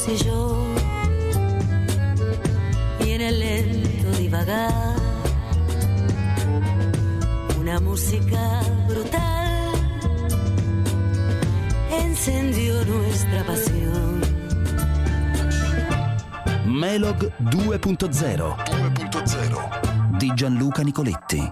yo y en el lento divagar una música brutal encendió nuestra pasión. Melog 2.0 di Gianluca Nicoletti.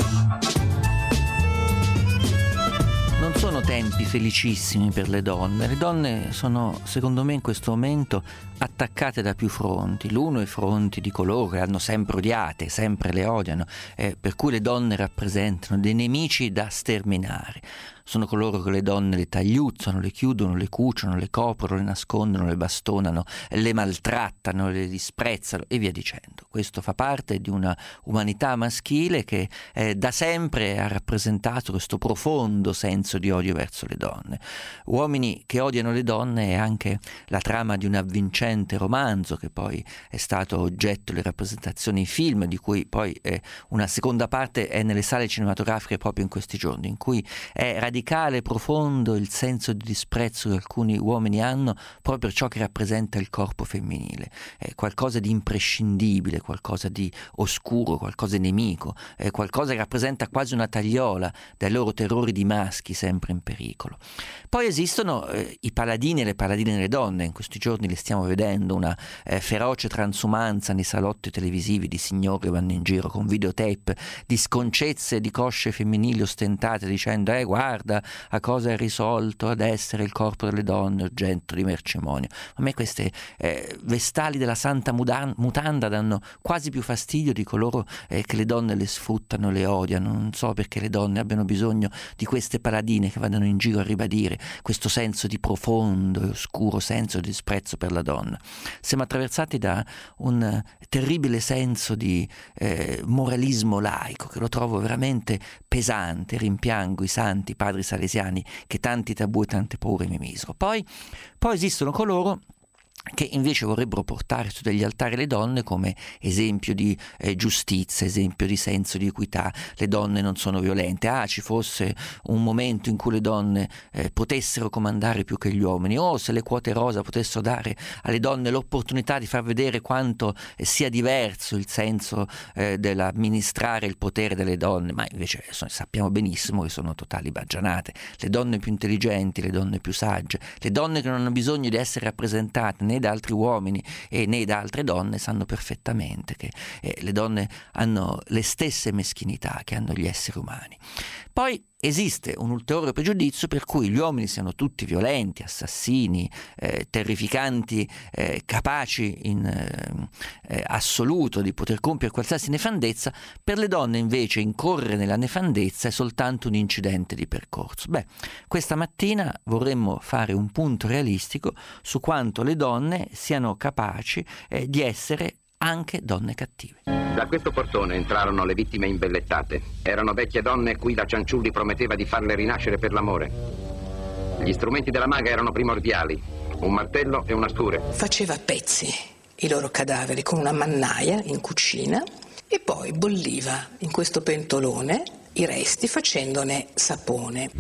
Non sono tempi felicissimi per le donne. Le donne sono, secondo me, in questo momento attaccate da più fronti. L'uno, i fronti di coloro che le hanno sempre odiate, sempre le odiano, per cui le donne rappresentano dei nemici da sterminare. Sono coloro che le donne le tagliuzzano, le chiudono, le cuciono, le coprono, le nascondono, le bastonano, le maltrattano, le disprezzano e via dicendo. Questo fa parte di una umanità maschile che da sempre ha rappresentato questo profondo senso di odio verso le donne. Uomini che odiano le donne è anche la trama di un avvincente romanzo che poi è stato oggetto delle rappresentazioni film, di cui poi una seconda parte è nelle sale cinematografiche proprio in questi giorni, in cui è radicale e profondo il senso di disprezzo che alcuni uomini hanno proprio per ciò che rappresenta il corpo femminile. È qualcosa di imprescindibile, qualcosa di oscuro, qualcosa di nemico, è qualcosa che rappresenta quasi una tagliola dai loro terrori di maschi sempre in pericolo. Poi esistono i paladini e le paladine delle donne. In questi giorni li stiamo vedendo, una feroce transumanza nei salotti televisivi di signori che vanno in giro con videotape di sconcezze di cosce femminili ostentate dicendo guarda a cosa è risolto ad essere il corpo delle donne oggetto di mercimonio. A me queste vestali della santa mutanda danno quasi più fastidio di coloro che le donne le sfruttano, le odiano. Non so perché le donne abbiano bisogno di queste paladine che vadano in giro a ribadire questo senso di profondo e oscuro senso di disprezzo per la donna. Siamo attraversati da un terribile senso di moralismo laico che lo trovo veramente pesante. Rimpiango i santi padri salesiani che tanti tabù e tante paure mi misero. Poi esistono coloro che invece vorrebbero portare su degli altari le donne come esempio di giustizia, esempio di senso di equità. Le donne non sono violente, ci fosse un momento in cui le donne potessero comandare più che gli uomini, o se le quote rosa potessero dare alle donne l'opportunità di far vedere quanto sia diverso il senso dell'amministrare il potere delle donne. Ma invece sappiamo benissimo che sono totali baggianate. Le donne più intelligenti, le donne più sagge, le donne che non hanno bisogno di essere rappresentate né da altri uomini né da altre donne sanno perfettamente che le donne hanno le stesse meschinità che hanno gli esseri umani. Poi esiste un ulteriore pregiudizio per cui gli uomini siano tutti violenti, assassini, terrificanti, capaci in assoluto di poter compiere qualsiasi nefandezza. Per le donne invece incorrere nella nefandezza è soltanto un incidente di percorso. Questa mattina vorremmo fare un punto realistico su quanto le donne siano capaci di essere anche donne cattive. Da questo portone entrarono le vittime imbellettate. Erano vecchie donne a cui la Cianciulli prometteva di farle rinascere per l'amore. Gli strumenti della maga erano primordiali: un martello e una sture. Faceva a pezzi i loro cadaveri con una mannaia in cucina e poi bolliva in questo pentolone i resti facendone sapone.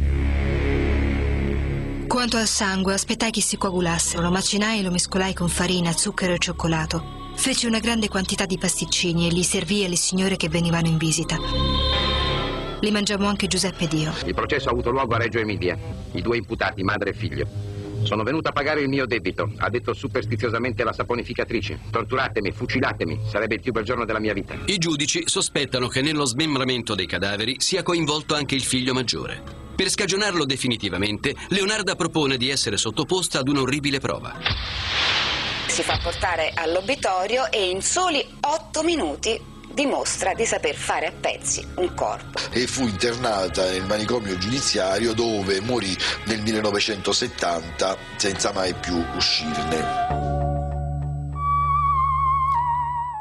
Quanto al sangue, aspettai che si coagulasse, lo macinai e lo mescolai con farina, zucchero e cioccolato. Feci una grande quantità di pasticcini e li servii alle signore che venivano in visita. Li mangiammo anche Giuseppe ed io. Il processo ha avuto luogo a Reggio Emilia. I due imputati, madre e figlio. Sono venuto a pagare il mio debito, ha detto superstiziosamente la saponificatrice. Torturatemi, fucilatemi, sarebbe il più bel giorno della mia vita. I giudici sospettano che nello smembramento dei cadaveri sia coinvolto anche il figlio maggiore. Per scagionarlo definitivamente, Leonarda propone di essere sottoposta ad un'orribile prova. Si fa portare all'obitorio e in soli 8 minuti dimostra di saper fare a pezzi un corpo. E fu internata nel manicomio giudiziario dove morì nel 1970 senza mai più uscirne.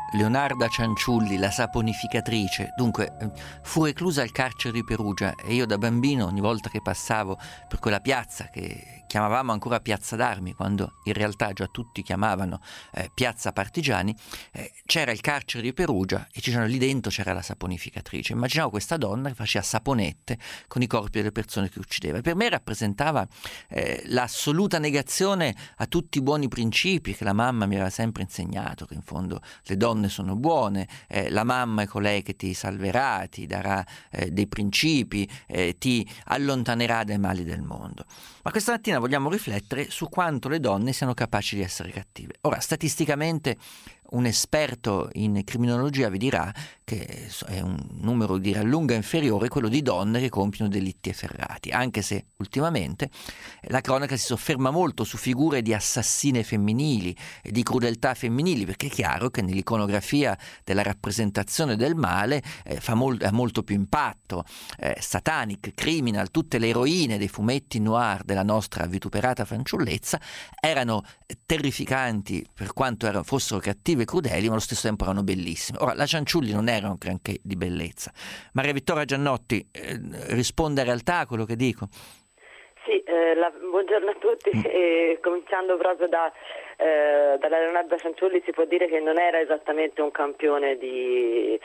Leonarda Cianciulli, la saponificatrice, dunque fu reclusa al carcere di Perugia e io da bambino ogni volta che passavo per quella piazza che chiamavamo ancora Piazza d'Armi, quando in realtà già tutti chiamavano Piazza Partigiani, c'era il carcere di Perugia e lì dentro c'era la saponificatrice. Immaginavo questa donna che faceva saponette con i corpi delle persone che uccideva e per me rappresentava l'assoluta negazione a tutti i buoni principi che la mamma mi aveva sempre insegnato, che in fondo le donne sono buone, la mamma è colei che ti salverà, ti darà dei principi, ti allontanerà dai mali del mondo. Ma questa mattina vogliamo riflettere su quanto le donne siano capaci di essere cattive. Ora, statisticamente un esperto in criminologia vi dirà che è un numero di gran lunga inferiore a quello di donne che compiono delitti efferrati, anche se ultimamente la cronaca si sofferma molto su figure di assassine femminili e di crudeltà femminili, perché è chiaro che nell'iconografia della rappresentazione del male ha molto più impatto. Satanic, Criminal, tutte le eroine dei fumetti noir della nostra vituperata fanciullezza erano terrificanti per quanto fossero cattive e crudeli, ma allo stesso tempo erano bellissime. Ora, la Cianciulli non era un granché di bellezza. Maria Vittoria Giannotti risponde in realtà a quello che dico? Sì, buongiorno a tutti. Cominciando proprio dalla Leonarda Cianciulli, si può dire che non era esattamente un campione di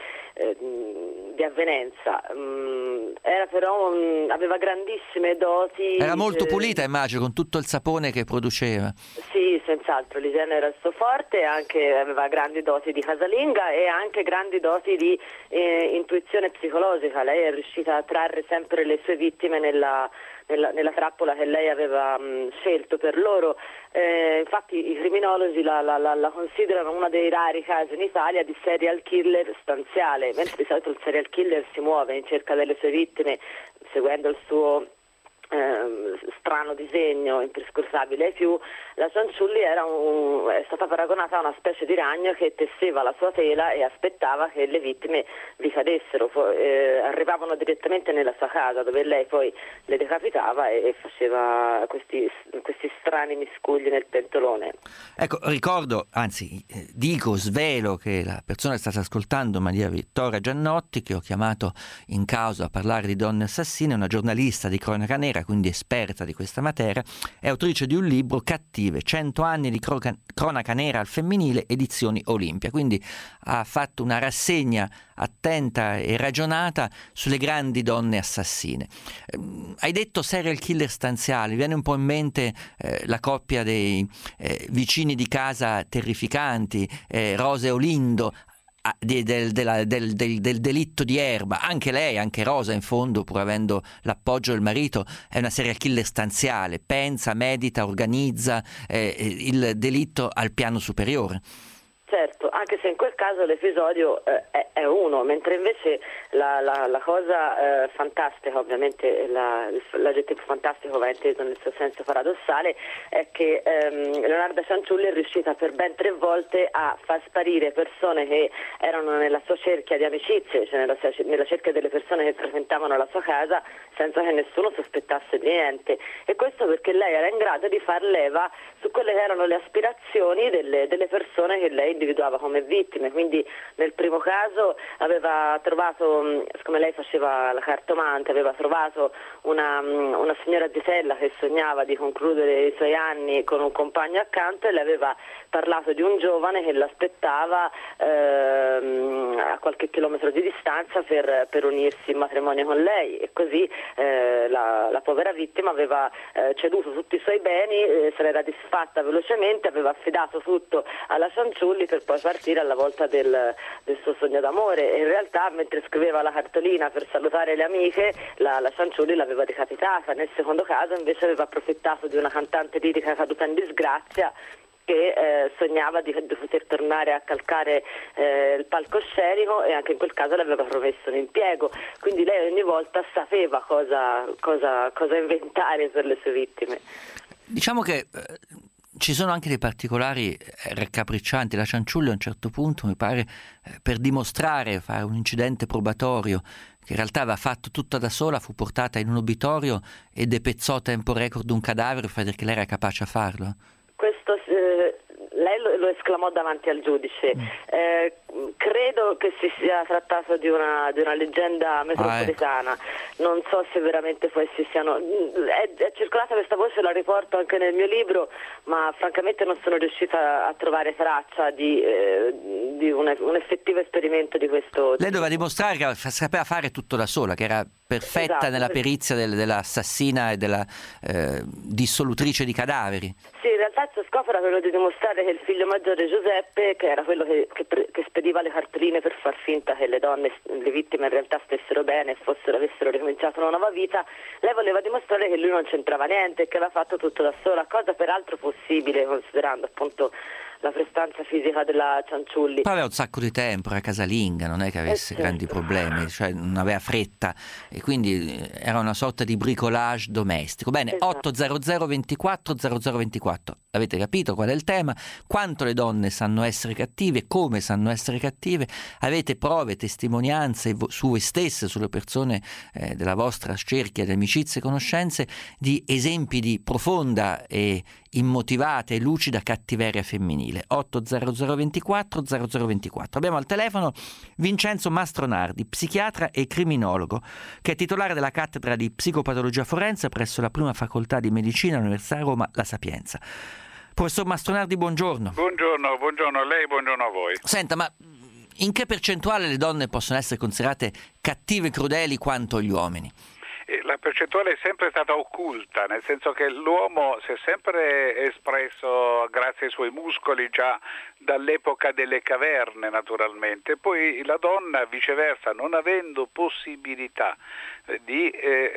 avvenenza, era però aveva grandissime doti. Era molto pulita, immagino, con tutto il sapone che produceva. Sì, senz'altro, l'igiene era il suo forte, aveva grandi doti di casalinga e anche grandi doti di intuizione psicologica. Lei è riuscita a trarre sempre le sue vittime nella trappola che lei aveva scelto per loro. Infatti i criminologi la considerano uno dei rari casi in Italia di serial killer stanziale, mentre di solito il serial killer si muove in cerca delle sue vittime seguendo il suo strano disegno imperscrutabile ai più. La Cianciulli è stata paragonata a una specie di ragno che tesseva la sua tela e aspettava che le vittime vi cadessero. Arrivavano direttamente nella sua casa, dove lei poi le decapitava e faceva questi strani miscugli nel pentolone. Ecco, ricordo, anzi svelo che la persona che state ascoltando, Maria Vittoria Giannotti, che ho chiamato in causa a parlare di donne assassine, è una giornalista di cronaca nera, quindi esperta di questa materia, è autrice di un libro, Cattive, 100 anni di cronaca nera al femminile, edizioni Olimpia, quindi ha fatto una rassegna attenta e ragionata sulle grandi donne assassine. Hai detto serial killer stanziali, viene un po' in mente la coppia dei vicini di casa terrificanti, Rosa e Olindo, del delitto di Erba. Anche lei, anche Rosa in fondo, pur avendo l'appoggio del marito, è una serial killer stanziale, pensa, medita, organizza il delitto al piano superiore. Certo, anche se in quel caso l'episodio è uno, mentre invece la cosa fantastica, ovviamente l'aggettivo fantastico va inteso nel suo senso paradossale, è che Leonarda Cianciulli è riuscita per ben 3 volte a far sparire persone che erano nella sua cerchia di amicizie, cioè nella cerchia delle persone che frequentavano la sua casa, senza che nessuno sospettasse di niente. E questo perché lei era in grado di far leva su quelle che erano le aspirazioni delle persone che lei individuava come vittime. Quindi nel primo caso aveva trovato, siccome lei faceva la cartomante, aveva trovato una signora zitella che sognava di concludere i suoi anni con un compagno accanto e le aveva parlato di un giovane che l'aspettava a qualche chilometro di distanza per unirsi in matrimonio con lei, e così la povera vittima aveva ceduto tutti i suoi beni, se l'era disfatta velocemente, aveva affidato tutto alla Cianciulli per poi partire alla volta del suo sogno d'amore. E in realtà, mentre scriveva la cartolina per salutare le amiche, la Cianciulli l'aveva decapitata. Nel secondo caso invece aveva approfittato di una cantante lirica caduta in disgrazia che sognava di poter tornare a calcare il palcoscenico, e anche in quel caso le aveva promesso un impiego. Quindi lei ogni volta sapeva cosa inventare per le sue vittime. Diciamo che ci sono anche dei particolari raccapriccianti. La Cianciulli a un certo punto, mi pare, per dimostrare, fare un incidente probatorio che in realtà aveva fatto tutta da sola, fu portata in un obitorio e depezzò a tempo record un cadavere per dire che lei era capace a farlo. Questo lei lo esclamò davanti al giudice. credo che si sia trattato di una leggenda metropolitana. Non so se veramente questi siano... È circolata questa voce, la riporto anche nel mio libro, ma francamente non sono riuscita a trovare traccia di un effettivo esperimento di questo. Lei doveva dimostrare che sapeva fare tutto da sola, che era perfetta nella perizia dell'assassina e della dissolutrice di cadaveri. Sì, in realtà il suo scopo era quello di dimostrare che il figlio maggiore Giuseppe, che era quello che spediva le cartoline per far finta che le donne, le vittime in realtà stessero bene e avessero ricominciato una nuova vita, lei voleva dimostrare che lui non c'entrava niente e che aveva fatto tutto da sola, cosa peraltro possibile considerando appunto la prestanza fisica della Cianciulli. Poi aveva un sacco di tempo, era casalinga, non è che avesse grandi problemi, cioè non aveva fretta e quindi era una sorta di bricolage domestico. Bene, 800 24 0024. Avete capito qual è il tema? Quanto le donne sanno essere cattive, come sanno essere cattive? Avete prove, testimonianze su voi stesse, sulle persone della vostra cerchia di amicizie e conoscenze, di esempi di profonda e immotivata e lucida cattiveria femminile. 800 24 0024. Abbiamo al telefono Vincenzo Mastronardi, psichiatra e criminologo, che è titolare della cattedra di psicopatologia forense presso la prima facoltà di medicina all'Università di Roma La Sapienza. Professor Mastronardi, buongiorno. Buongiorno a lei, buongiorno a voi. Senta, ma in che percentuale le donne possono essere considerate cattive e crudeli quanto gli uomini? La percentuale è sempre stata occulta, nel senso che l'uomo si è sempre espresso grazie ai suoi muscoli già dall'epoca delle caverne naturalmente, poi la donna viceversa, non avendo possibilità di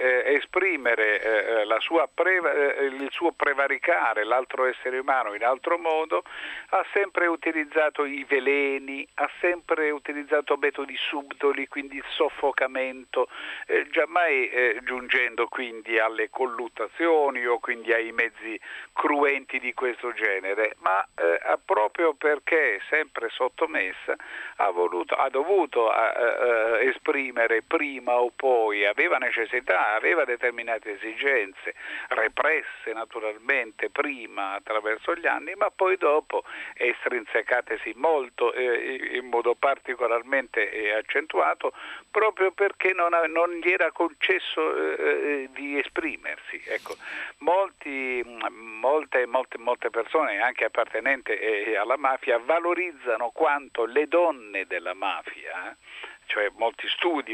esprimere il suo prevaricare l'altro essere umano in altro modo, ha sempre utilizzato i veleni, ha sempre utilizzato metodi subdoli, quindi il soffocamento, giammai giungendo quindi alle colluttazioni o quindi ai mezzi cruenti di questo genere, ma proprio perché sempre sottomessa ha dovuto esprimere prima o poi, aveva necessità, aveva determinate esigenze, represse naturalmente prima attraverso gli anni, ma poi dopo estrinsecatesi molto, in modo particolarmente accentuato, proprio perché non gli era concesso di esprimersi. Ecco, molte persone, anche appartenenti alla mafia, valorizzano quanto le donne della mafia, cioè molti studi,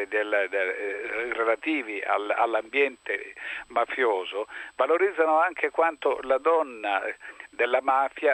relativi all'ambiente mafioso, valorizzano anche quanto la donna della mafia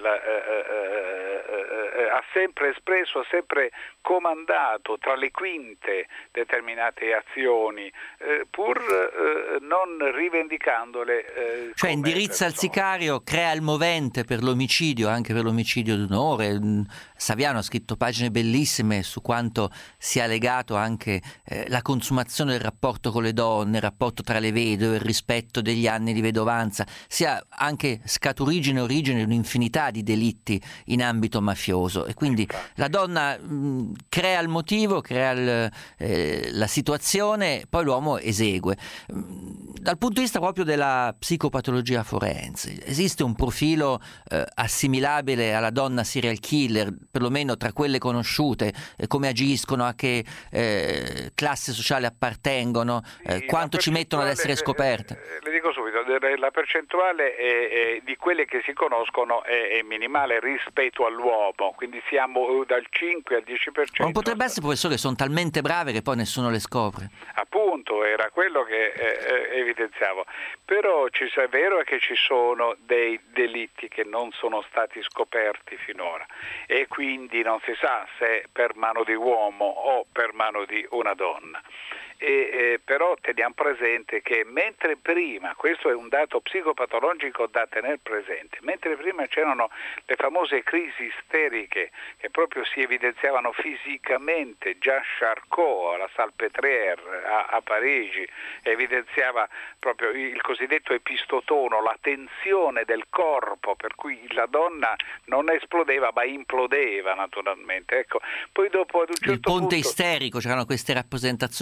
ha sempre espresso, ha sempre comandato tra le quinte determinate azioni, pur non rivendicandole. Cioè indirizza il sicario, crea il movente per l'omicidio, anche per l'omicidio d'onore. Saviano ha scritto pagine bellissime su quanto sia legato anche la consumazione del rapporto con le donne, il rapporto tra le vedove, il rispetto degli anni di vedovanza, sia anche scaturigine e origine di un'infinità di delitti in ambito mafioso. E quindi la donna crea il motivo, crea la situazione, poi l'uomo esegue. Dal punto di vista proprio della psicopatologia forense, esiste un profilo assimilabile alla donna serial killer, perlomeno tra quelle conosciute, come agiscono, a che classe sociale appartengono, quanto ci mettono ad essere scoperte? Le dico subito, la percentuale di quelle che si conoscono è minimale rispetto all'uomo, quindi siamo dal 5 al 10%. Ma non potrebbe essere, professore, che sono talmente brave che poi nessuno le scopre? Appunto, era quello che evidenziavo. Però è vero che ci sono dei delitti che non sono stati scoperti finora e quindi non si sa se per mano di uomo o per mano di una donna. Però teniamo presente che mentre prima, questo è un dato psicopatologico da tener presente, mentre prima c'erano le famose crisi isteriche che proprio si evidenziavano fisicamente, già Charcot alla Salpêtrière a Parigi evidenziava proprio il cosiddetto epistotono, la tensione del corpo, per cui la donna non esplodeva ma implodeva naturalmente. Ecco, poi dopo ad un certo il ponte punto, isterico, c'erano queste rappresentazioni di donne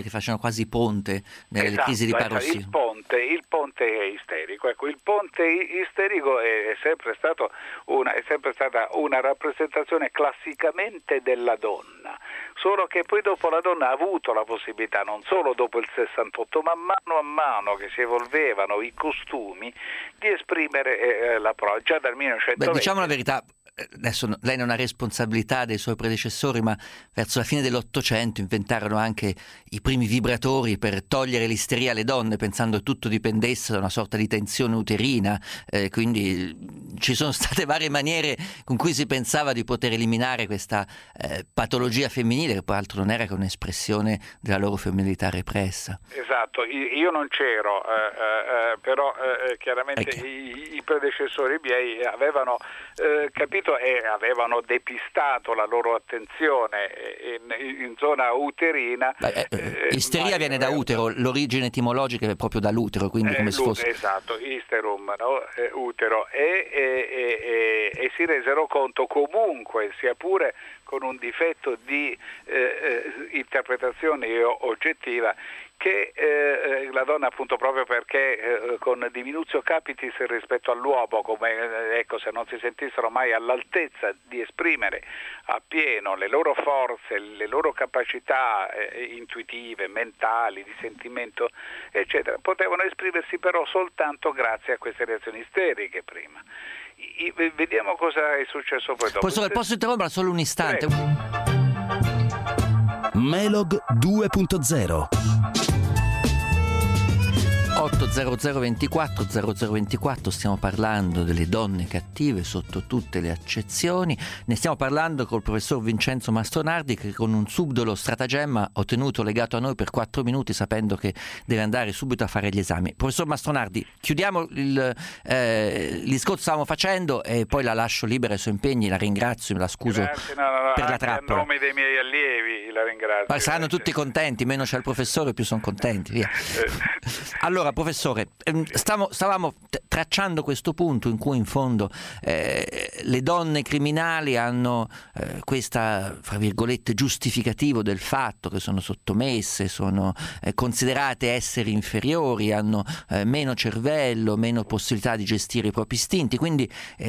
che facevano quasi ponte nelle crisi di parossismo. Il ponte isterico. Ecco, il ponte isterico è sempre stata una rappresentazione classicamente della donna, solo che poi dopo la donna ha avuto la possibilità, non solo dopo il 68, ma mano a mano che si evolvevano i costumi, di esprimere la prova, già dal 1920. Beh, diciamo la verità, adesso lei non ha responsabilità dei suoi predecessori, ma verso la fine dell'Ottocento inventarono anche i primi vibratori per togliere l'isteria alle donne, pensando che tutto dipendesse da una sorta di tensione uterina, quindi ci sono state varie maniere con cui si pensava di poter eliminare questa patologia femminile, che poi altro non era che un'espressione della loro femminilità repressa. Esatto, io non c'ero, però chiaramente i predecessori miei avevano capito e avevano depistato la loro attenzione in zona uterina. Isteria viene da utero, l'origine etimologica è proprio dall'utero, quindi come se fosse... Esatto, isterum, no? Utero, e si resero conto comunque, sia pure con un difetto di interpretazione oggettiva, che la donna, appunto proprio perché con diminutio capitis rispetto all'uomo, come se non si sentissero mai all'altezza di esprimere appieno le loro forze, le loro capacità intuitive, mentali, di sentimento, eccetera, potevano esprimersi però soltanto grazie a queste reazioni isteriche prima. Vediamo cosa è successo poi dopo. Posso interrompere solo un istante? Melog 2.0 80024 0024, stiamo parlando delle donne cattive sotto tutte le accezioni. Ne stiamo parlando col professor Vincenzo Mastronardi, che con un subdolo stratagemma ho tenuto legato a noi per 4 minuti, sapendo che deve andare subito a fare gli esami. Professor Mastronardi, chiudiamo il discorso che stavamo facendo e poi la lascio libera ai suoi impegni. La ringrazio, me la scuso per la trappola. A nome dei miei allievi la ringrazio. Ma saranno tutti contenti, meno c'è il professore più sono contenti, via. Allora, professore, stavamo tracciando questo punto in cui in fondo le donne criminali hanno questa, fra virgolette, giustificativo del fatto che sono sottomesse, sono considerate esseri inferiori, hanno meno cervello, meno possibilità di gestire i propri istinti, quindi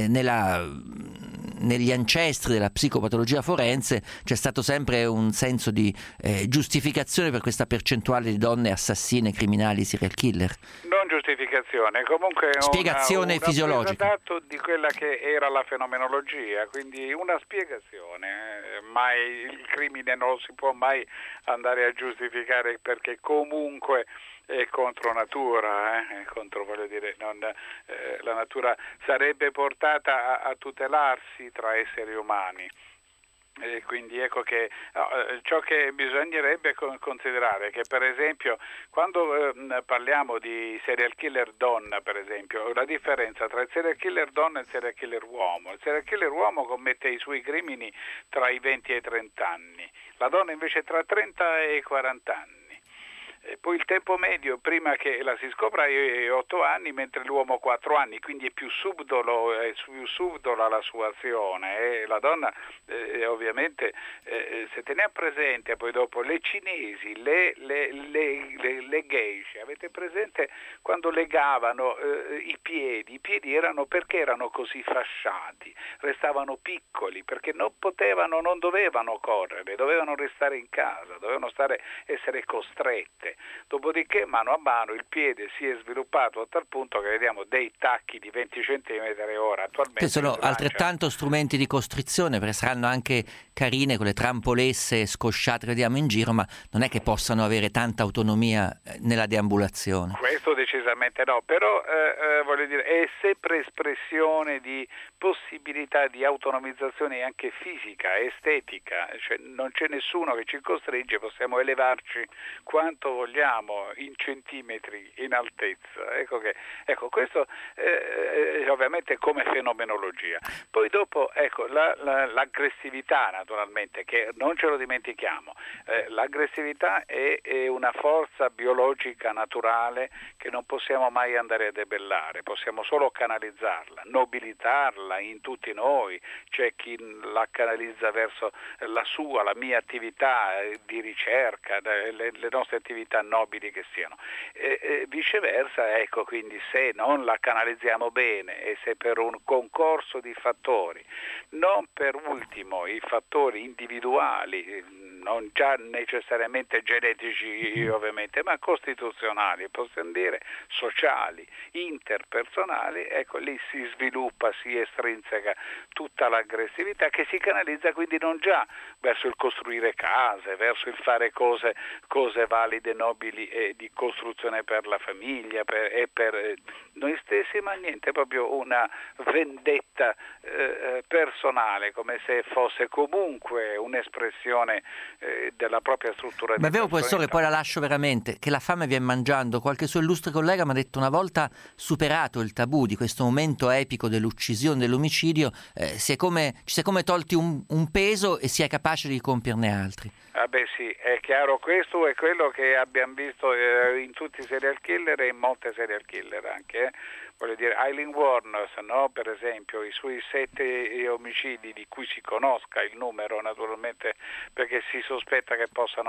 negli ancestri della psicopatologia forense c'è stato sempre un senso di giustificazione per questa percentuale di donne assassine, criminali, serial killer. Non giustificazione, comunque spiegazione fisiologica. Dato di quella che era la fenomenologia, quindi una spiegazione. Mai il crimine non lo si può mai andare a giustificare, perché comunque è contro natura, voglio dire, la natura sarebbe portata a tutelarsi tra esseri umani. E quindi ecco che ciò che bisognerebbe considerare è che, per esempio, quando parliamo di serial killer donna, per esempio, la differenza tra il serial killer donna e il serial killer uomo: il serial killer uomo commette i suoi crimini tra i 20 e i 30 anni, la donna invece tra 30 e i 40 anni. E poi il tempo medio prima che la si scopra è 8 anni, mentre l'uomo 4 anni, quindi è più subdola la sua azione. E la donna ovviamente, se teniamo presente poi dopo le cinesi, le geishe, avete presente quando legavano i piedi erano, perché erano così fasciati, restavano piccoli, perché non dovevano correre, dovevano restare in casa, dovevano essere costrette. Dopodiché mano a mano il piede si è sviluppato a tal punto che vediamo dei tacchi di 20 cm/ora attualmente. Che sono altrettanto strumenti di costrizione, perché saranno anche carine quelle trampolesse scosciate che vediamo in giro, ma non è che possano avere tanta autonomia nella deambulazione. Questo decisamente no, però voglio dire, è sempre espressione di possibilità di autonomizzazione anche fisica, estetica, cioè non c'è nessuno che ci costringe, possiamo elevarci quanto vogliamo in centimetri in altezza. Ecco questo ovviamente come fenomenologia. Poi dopo l'aggressività, naturalmente, che non ce lo dimentichiamo, l'aggressività è una forza biologica naturale che non possiamo mai andare a debellare, possiamo solo canalizzarla, nobilitarla, parla in tutti noi, c'è chi la canalizza verso la mia attività di ricerca, le nostre attività nobili che siano. Viceversa, ecco, quindi se non la canalizziamo bene e se per un concorso di fattori, non per ultimo i fattori individuali, non già necessariamente genetici ovviamente, ma costituzionali, possiamo dire sociali, interpersonali, ecco lì si sviluppa, si estrinseca tutta l'aggressività che si canalizza quindi non già verso il costruire case, verso il fare cose valide, nobili e di costruzione per la famiglia e per noi stessi, ma niente, proprio una vendetta personale, come se fosse comunque un'espressione della propria struttura di Ma è vero, personalità. professore, poi la lascio veramente, che la fame viene mangiando. Qualche suo illustre collega mi ha detto una volta superato il tabù di questo momento epico dell'uccisione, dell'omicidio, ci si è come tolti un peso e si è capaci di compierne altri. Sì, è chiaro, questo è quello che abbiamo visto in tutti i serial killer e in molte serial killer anche. Voglio dire, Aileen Wuornos, no? Per esempio, i suoi 7 omicidi di cui si conosca il numero naturalmente, perché si sospetta che possano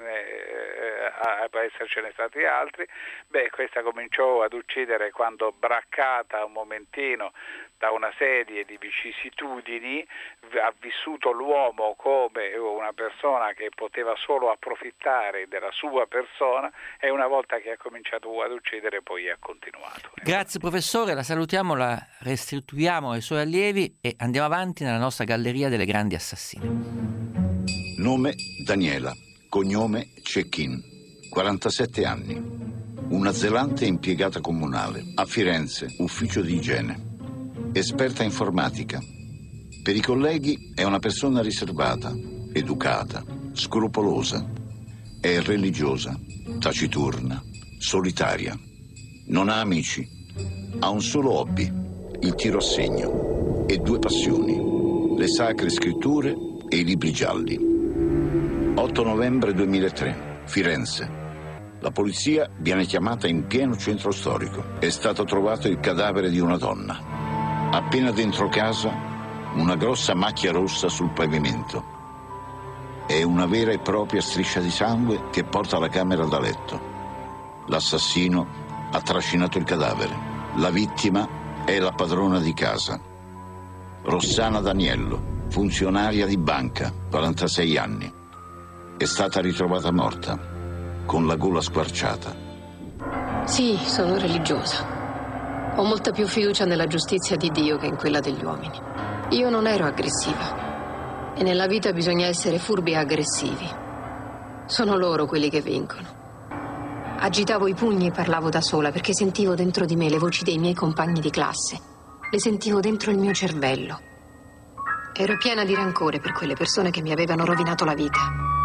essercene stati altri. Questa cominciò ad uccidere quando, braccata un momentino da una serie di vicissitudini, ha vissuto l'uomo come una persona che poteva solo approfittare della sua persona, e una volta che ha cominciato ad uccidere poi ha continuato. Grazie professore, la salutiamo, la restituiamo ai suoi allievi e andiamo avanti nella nostra galleria delle grandi assassine. Nome Daniela, cognome Cecchin, 47 anni, una zelante impiegata comunale, a Firenze, ufficio di igiene. Esperta informatica. Per i colleghi è una persona riservata, educata, scrupolosa. È religiosa, taciturna, solitaria. Non ha amici. Ha un solo hobby, il tiro a segno, e 2 passioni, le sacre scritture e i libri gialli. 8 novembre 2003, Firenze. La polizia viene chiamata in pieno centro storico. È stato trovato il cadavere di una donna. Appena dentro casa, una grossa macchia rossa sul pavimento. È una vera e propria striscia di sangue che porta alla camera da letto. L'assassino ha trascinato il cadavere. La vittima è la padrona di casa. Rossana Daniello, funzionaria di banca, 46 anni. È stata ritrovata morta, con la gola squarciata. Sì, sono religiosa. Ho molta più fiducia nella giustizia di Dio che in quella degli uomini. Io non ero aggressiva. E nella vita bisogna essere furbi e aggressivi. Sono loro quelli che vincono. Agitavo i pugni e parlavo da sola perché sentivo dentro di me le voci dei miei compagni di classe. Le sentivo dentro il mio cervello. Ero piena di rancore per quelle persone che mi avevano rovinato la vita.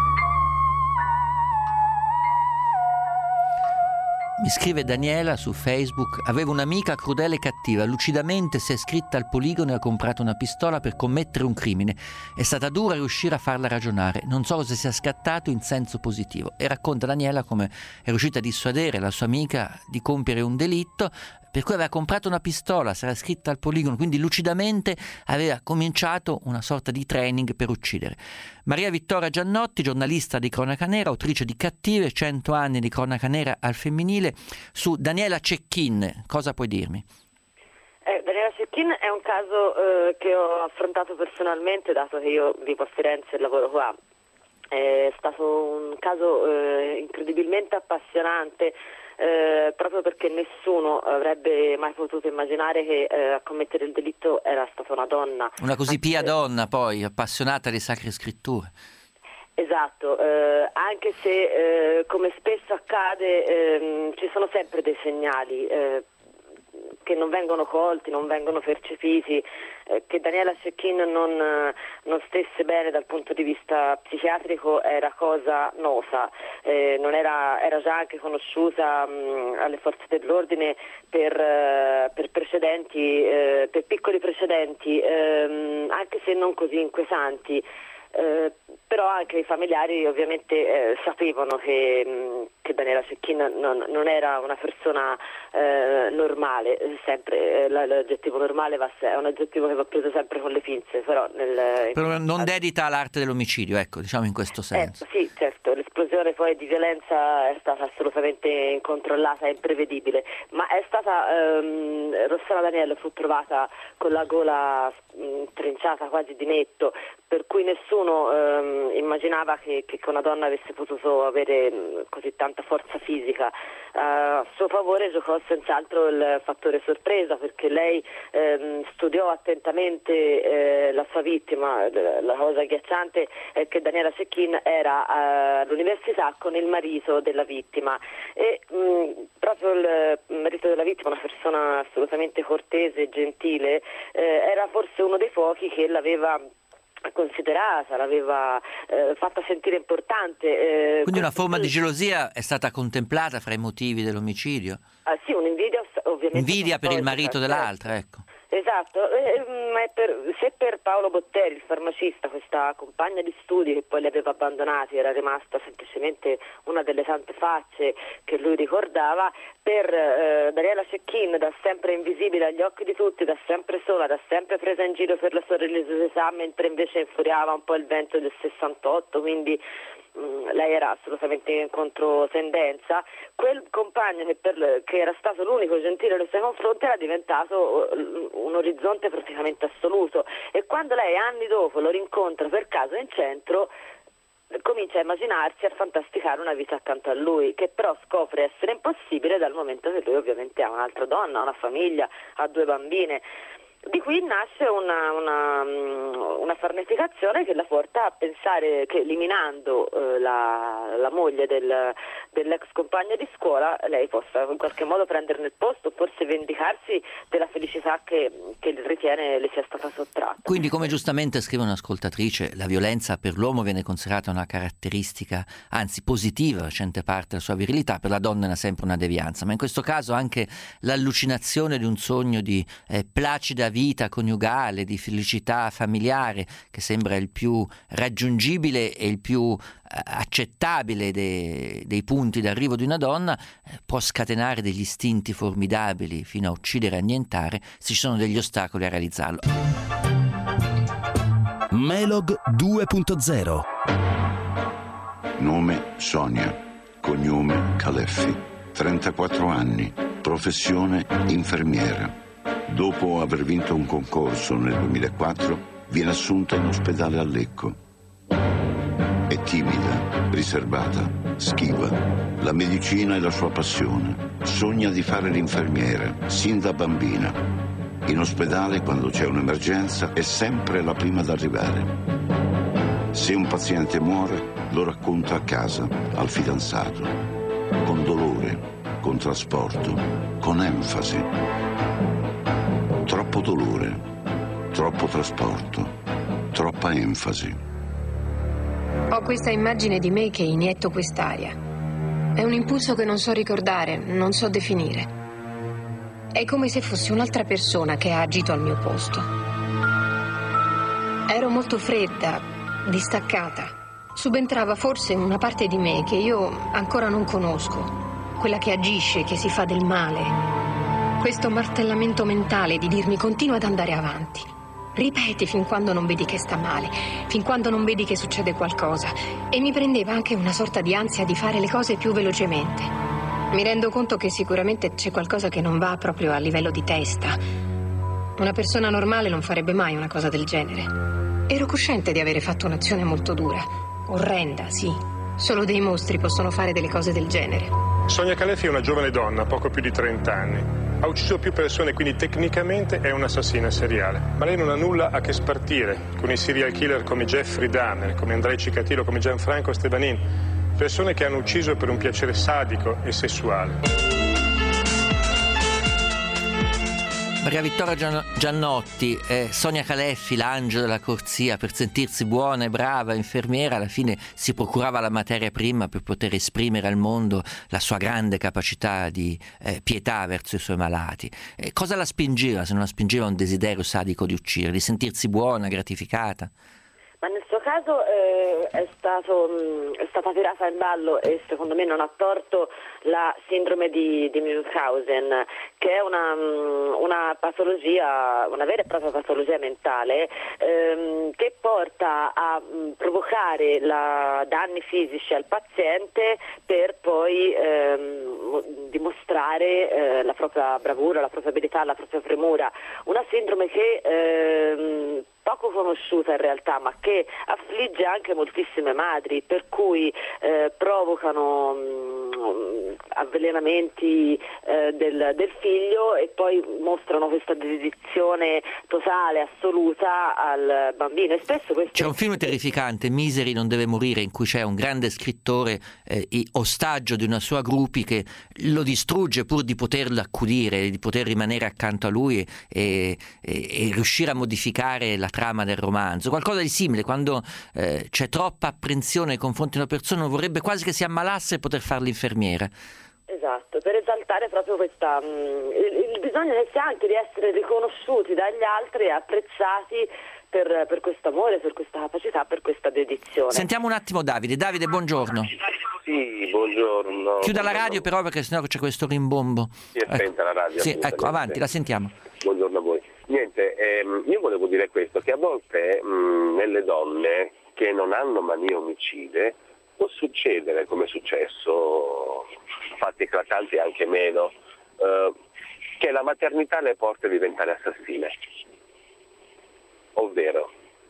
Mi scrive Daniela su Facebook: avevo un'amica crudele e cattiva, lucidamente si è iscritta al poligono e ha comprato una pistola per commettere un crimine. È stata dura riuscire a farla ragionare, non so se sia scattato in senso positivo. E racconta Daniela come è riuscita a dissuadere la sua amica di compiere un delitto, per cui aveva comprato una pistola, si era iscritta al poligono, quindi lucidamente aveva cominciato una sorta di training per uccidere. Maria Vittoria Giannotti, giornalista di Cronaca Nera, autrice di Cattive, 100 anni di cronaca nera al femminile. Su Daniela Cecchin, cosa puoi dirmi? Daniela Cecchin è un caso che ho affrontato personalmente, dato che io vivo a Firenze e lavoro qua. È stato un caso incredibilmente appassionante, proprio perché nessuno avrebbe mai potuto immaginare che a commettere il delitto era stata una donna. Una così pia donna, poi, appassionata alle sacre scritture. Esatto, anche se come spesso accade ci sono sempre dei segnali che non vengono colti, non vengono percepiti, che Daniela Cecchin non stesse bene dal punto di vista psichiatrico era cosa nota, era già anche conosciuta alle forze dell'ordine per precedenti, per piccoli precedenti, anche se non così inquietanti. però anche i familiari ovviamente sapevano che Daniela Cecchin non era una persona normale, sempre l'aggettivo normale è un aggettivo che va preso sempre con le pinze, però non dedita all'arte dell'omicidio, ecco, diciamo in questo senso. Sì, certo, l'esplosione poi di violenza è stata assolutamente incontrollata e imprevedibile, ma è stata Rossana D'Aniello fu trovata con la gola trinciata quasi di netto, per cui nessuno immaginava che una donna avesse potuto avere così tanta forza fisica. A suo favore giocò senz'altro il fattore sorpresa, perché lei studiò attentamente la sua vittima. La cosa agghiacciante è che Daniela Cecchin era all'università con il marito della vittima e proprio il marito della vittima, una persona assolutamente cortese e gentile, era forse uno dei pochi che l'aveva considerata, l'aveva fatta sentire importante. Quindi una forma di gelosia è stata contemplata fra i motivi dell'omicidio? Sì, un'invidia ovviamente. Invidia per il marito dell'altra, ecco. Esatto, ma se per Paolo Botteri, il farmacista, questa compagna di studi che poi li aveva abbandonati era rimasta semplicemente una delle tante facce che lui ricordava, per Daniela Cecchin, da sempre invisibile agli occhi di tutti, da sempre sola, da sempre presa in giro per la sua religiosità, mentre invece infuriava un po' il vento del 68, quindi lei era assolutamente in controtendenza. Quel compagno che era stato l'unico gentile nei suoi confronti era diventato un orizzonte praticamente assoluto, e quando lei anni dopo lo rincontra per caso in centro comincia a immaginarsi, a fantasticare una vita accanto a lui, che però scopre essere impossibile dal momento che lui ovviamente ha un'altra donna, una famiglia, ha 2 bambine. Di qui nasce una farneticazione che la porta a pensare che eliminando la moglie dell'ex compagno di scuola lei possa in qualche modo prenderne il posto, forse vendicarsi della felicità che ritiene le sia stata sottratta. Quindi, come giustamente scrive un'ascoltatrice, la violenza per l'uomo viene considerata una caratteristica, anzi positiva, facente parte della sua virilità, per la donna è sempre una devianza, ma in questo caso anche l'allucinazione di un sogno di placida vita coniugale, di felicità familiare, che sembra il più raggiungibile e il più accettabile dei punti d'arrivo di una donna, può scatenare degli istinti formidabili fino a uccidere e annientare se ci sono degli ostacoli a realizzarlo. Melog 2.0. Nome Sonia, cognome Caleffi, 34 anni, professione infermiera. Dopo aver vinto un concorso nel 2004, viene assunta in ospedale a Lecco. È timida, riservata, schiva. La medicina è la sua passione. Sogna di fare l'infermiera, sin da bambina. In ospedale, quando c'è un'emergenza, è sempre la prima ad arrivare. Se un paziente muore, lo racconta a casa, al fidanzato. Con dolore, con trasporto, con enfasi. Troppo dolore, troppo trasporto, troppa enfasi. Ho questa immagine di me che inietto quest'aria. È un impulso che non so ricordare, non so definire. È come se fosse un'altra persona che ha agito al mio posto. Ero molto fredda, distaccata. Subentrava forse una parte di me che io ancora non conosco, quella che agisce, che si fa del male. Questo martellamento mentale di dirmi continua ad andare avanti. Ripeti fin quando non vedi che sta male, fin quando non vedi che succede qualcosa. E mi prendeva anche una sorta di ansia di fare le cose più velocemente. Mi rendo conto che sicuramente c'è qualcosa che non va proprio a livello di testa. Una persona normale non farebbe mai una cosa del genere. Ero cosciente di avere fatto un'azione molto dura, orrenda, sì. Solo dei mostri possono fare delle cose del genere. Sonia Caleffi è una giovane donna, poco più di 30 anni. Ha ucciso più persone, quindi tecnicamente è un'assassina seriale. Ma lei non ha nulla a che spartire con i serial killer come Jeffrey Dahmer, come Andrei Ciccatilo, come Gianfranco Stevanin. Persone che hanno ucciso per un piacere sadico e sessuale. Maria Vittoria Giannotti, Sonia Caleffi, l'angelo della corsia, per sentirsi buona e brava infermiera, alla fine si procurava la materia prima per poter esprimere al mondo la sua grande capacità di pietà verso i suoi malati. Cosa la spingeva, se non la spingeva un desiderio sadico di uccidere, di sentirsi buona, gratificata? Ma nel suo caso è stata tirata in ballo, e secondo me non ha torto, la sindrome di Münchhausen, che è una patologia, una vera e propria patologia mentale, che porta a provocare danni fisici al paziente per poi dimostrare la propria bravura, la propria abilità, la propria premura. Una sindrome che poco conosciuta in realtà, ma che affligge anche moltissime madri, per cui provocano avvelenamenti del figlio e poi mostrano questa dedizione totale, assoluta al bambino. E spesso c'è un film terrificante, Misery non deve morire, in cui c'è un grande scrittore ostaggio di una sua groupie che lo distrugge pur di poterlo accudire, di poter rimanere accanto a lui e riuscire a modificare la trama del romanzo. Qualcosa di simile, quando c'è troppa apprensione nei confronti di una persona, non vorrebbe quasi che si ammalasse e poter fare l'infermiera. Esatto, per esaltare proprio questa il bisogno anche di essere riconosciuti dagli altri e apprezzati per questo amore, per questa capacità, per questa dedizione. Sentiamo un attimo Davide. Davide, buongiorno. Sì, buongiorno. Chiuda la radio però, perché sennò c'è questo rimbombo. Si è spenta la radio. Sì, ecco, avanti, la sentiamo. Buongiorno a voi. Niente, io volevo dire questo, che a volte nelle donne che non hanno manie omicide può succedere, come è successo, fatti eclatanti anche meno, che la maternità le porti a diventare assassine. Ovvero,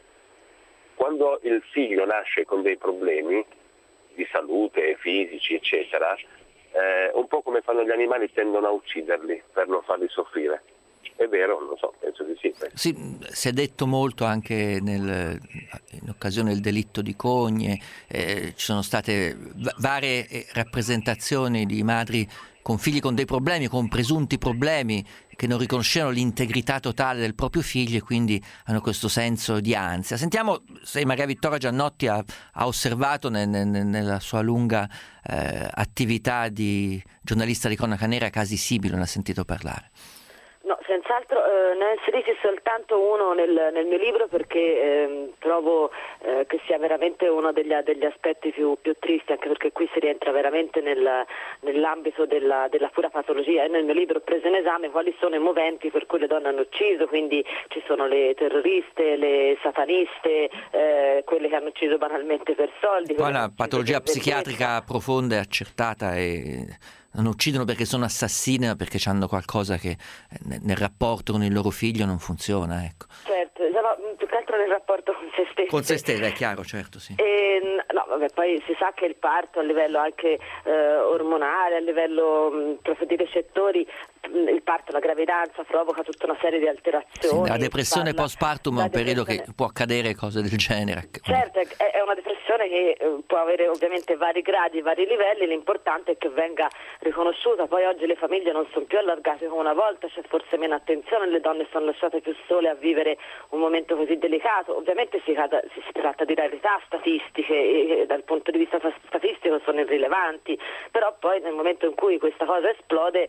quando il figlio nasce con dei problemi di salute, fisici, eccetera, un po' come fanno gli animali, tendono a ucciderli per non farli soffrire. È vero? Non so, penso di sì. Sì, si è detto molto anche in occasione del delitto di Cogne, ci sono state varie rappresentazioni di madri con figli con dei problemi, con presunti problemi, che non riconoscevano l'integrità totale del proprio figlio e quindi hanno questo senso di ansia. Sentiamo se Maria Vittoria Giannotti ha osservato nella sua lunga attività di giornalista di cronaca nera casi simili, non ha sentito parlare. No, senz'altro ne ho inseriti soltanto uno nel mio libro, perché trovo che sia veramente uno degli aspetti più tristi, anche perché qui si rientra veramente nell'ambito della pura patologia. E nel mio libro ho preso in esame quali sono i moventi per cui le donne hanno ucciso, quindi ci sono le terroriste, le sataniste, quelle che hanno ucciso banalmente per soldi. Poi una patologia psichiatrica profonda e accertata, e non uccidono perché sono assassine, ma perché hanno qualcosa che nel rapporto con il loro figlio non funziona, ecco. Certo, più che altro nel rapporto con se stesse. Con se stessa, è chiaro, certo, sì. No, vabbè, poi si sa che il parto a livello anche ormonale, a livello proprio di recettori, il parto, la gravidanza provoca tutta una serie di alterazioni. Sì, la depressione postpartum è un periodo che può accadere cose del genere. Certo, è una depressione che può avere ovviamente vari gradi, vari livelli, l'importante è che venga riconosciuta. Poi oggi le famiglie non sono più allargate come una volta, c'è forse meno attenzione, le donne sono lasciate più sole a vivere un momento così delicato. Ovviamente si tratta di rarità statistiche e dal punto di vista statistico sono irrilevanti, però poi nel momento in cui questa cosa esplode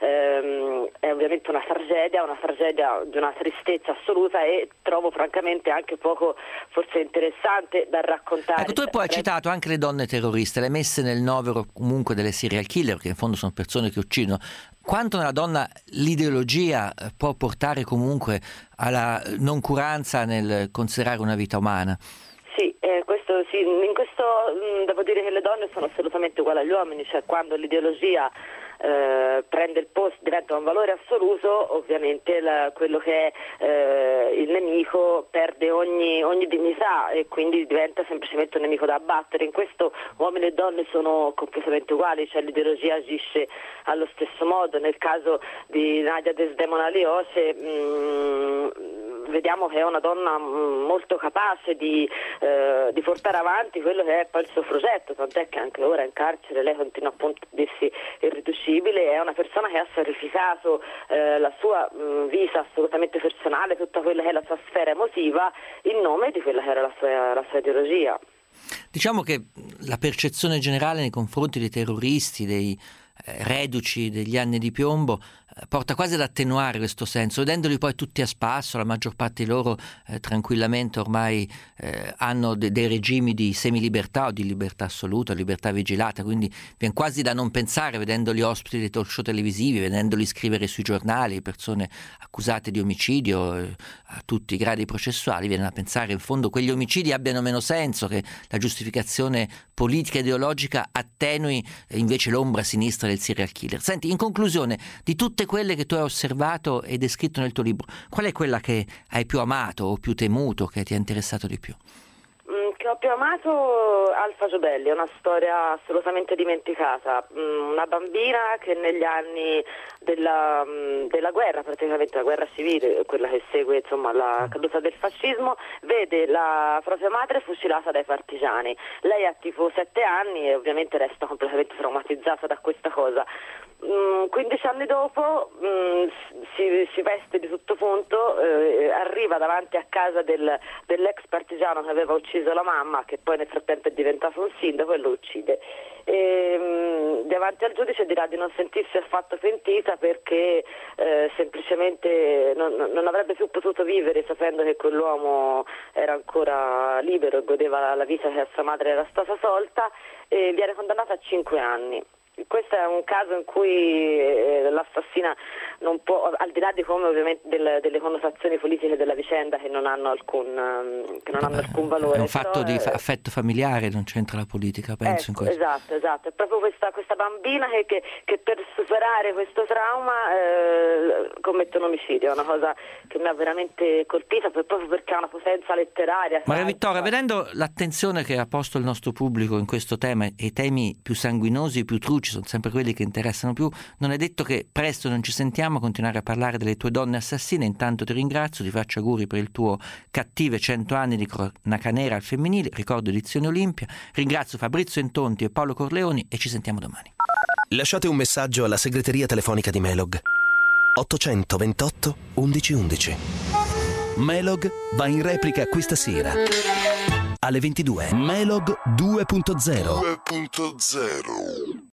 è ovviamente una tragedia di una tristezza assoluta, e trovo francamente anche poco forse interessante da raccontare. Ecco, tu poi hai citato anche le donne terroriste, le hai messe nel novero comunque delle serial killer, che in fondo sono persone che uccidono. Quanto nella donna l'ideologia può portare comunque alla noncuranza nel considerare una vita umana? Sì, questo sì, in questo devo dire che le donne sono assolutamente uguali agli uomini, cioè quando l'ideologia prende il posto, diventa un valore assoluto, ovviamente quello che è il nemico perde ogni dignità e quindi diventa semplicemente un nemico da abbattere. In questo uomini e donne sono completamente uguali, cioè l'ideologia agisce allo stesso modo. Nel caso di Nadia Desdemona Lioce vediamo che è una donna molto capace di portare avanti quello che è poi il suo progetto, tant'è che anche ora in carcere lei continua appunto a dirsi irriducibile. È una persona che ha sacrificato la sua vita assolutamente personale, tutta quella che è la sua sfera emotiva, in nome di quella che era la sua ideologia. Diciamo che la percezione generale nei confronti dei terroristi, dei reduci degli anni di piombo, porta quasi ad attenuare questo senso, vedendoli poi tutti a spasso, la maggior parte di loro tranquillamente ormai hanno dei regimi di semilibertà o di libertà assoluta, libertà vigilata, quindi viene quasi da non pensare, vedendoli ospiti dei talk show televisivi, vedendoli scrivere sui giornali, persone accusate di omicidio a tutti i gradi processuali, viene da pensare in fondo quegli omicidi abbiano meno senso, che la giustificazione politica e ideologica attenui invece l'ombra sinistra del serial killer. Senti, in conclusione, di tutte quelle che tu hai osservato e descritto nel tuo libro, qual è quella che hai più amato o più temuto, che ti è interessato di più? Che ho più amato Alfa Giobelli, è una storia assolutamente dimenticata, una bambina che negli anni della guerra, praticamente la guerra civile, quella che segue insomma la caduta del fascismo, vede la propria madre fucilata dai partigiani. Lei ha tipo 7 anni e ovviamente resta completamente traumatizzata da questa cosa. 15 anni dopo si veste di tutto punto, arriva davanti a casa dell'ex partigiano che aveva ucciso la mamma, che poi nel frattempo è diventato un sindaco, e lo uccide. Davanti al giudice dirà di non sentirsi affatto pentita perché semplicemente non avrebbe più potuto vivere sapendo che quell'uomo era ancora libero e godeva la vita che a sua madre era stata tolta, e viene condannata a 5 anni. Questo è un caso in cui l'assassina non può, al di là di come ovviamente delle connotazioni politiche della vicenda che non hanno alcun valore. È un fatto di affetto familiare, non c'entra la politica, penso. In questo. Esatto, è proprio questa bambina che per superare questo trauma commette un omicidio, è una cosa che mi ha veramente colpita proprio perché ha una potenza letteraria. Maria Vittoria, vedendo l'attenzione che ha posto il nostro pubblico in questo tema, e i temi più sanguinosi, più truci sono sempre quelli che interessano più, non è detto che presto non ci sentiamo a continuare a parlare delle tue donne assassine. Intanto ti ringrazio, ti faccio auguri per il tuo Cattive 100 anni di cronaca nera al femminile, ricordo edizione Olimpia. Ringrazio Fabrizio Entonti e Paolo Corleoni e ci sentiamo domani. Lasciate un messaggio alla segreteria telefonica di Melog 828 1111. Melog va in replica questa sera alle 22. Melog 2.0.